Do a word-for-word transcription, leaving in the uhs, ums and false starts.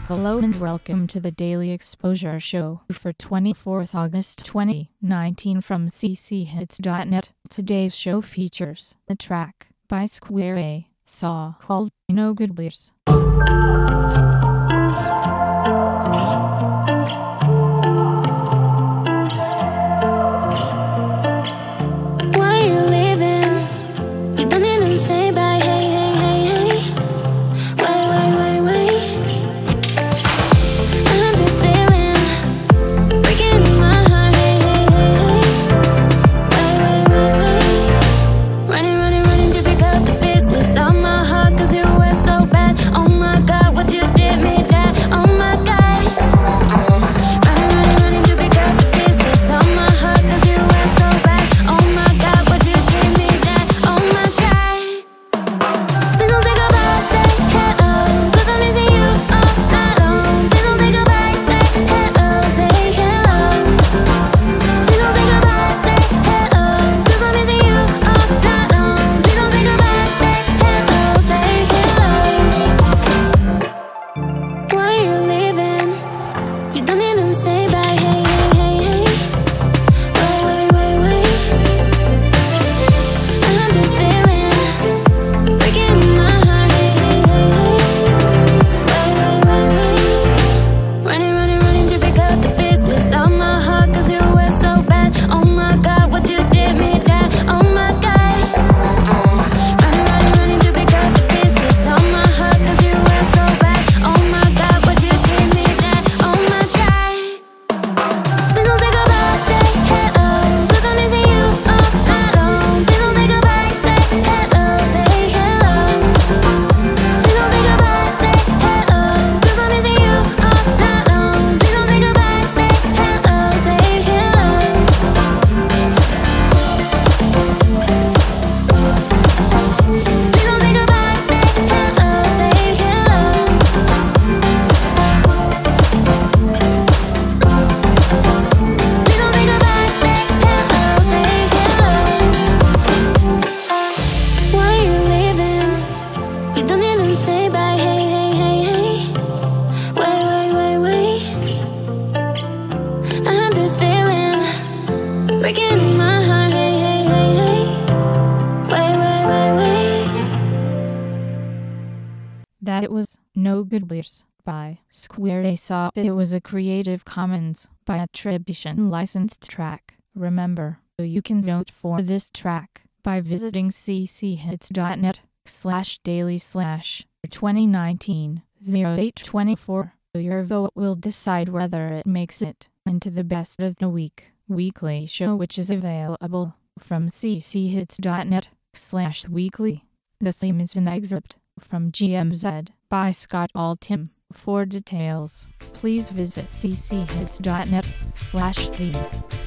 Hello and welcome to the Daily Exposure Show for twenty-fourth August twenty nineteen from c c hits dot net. Today's show features a track by Square A Saw called No Good Beers. Breaking my heart, hey, hey, hey, hey. Wait, wait, wait, wait. That it was No Good Beers by Square A Saw. It was a Creative Commons by attribution licensed track. Remember, you can vote for this track by visiting c c hits dot net slash daily slash twenty nineteen oh eight twenty-four. Your vote will decide whether it makes it into the best of the week weekly show, which is available from c c hits dot net slash weekly. The theme is an excerpt from G M Z by Scott Altham. For details, please visit c c hits dot net slash theme.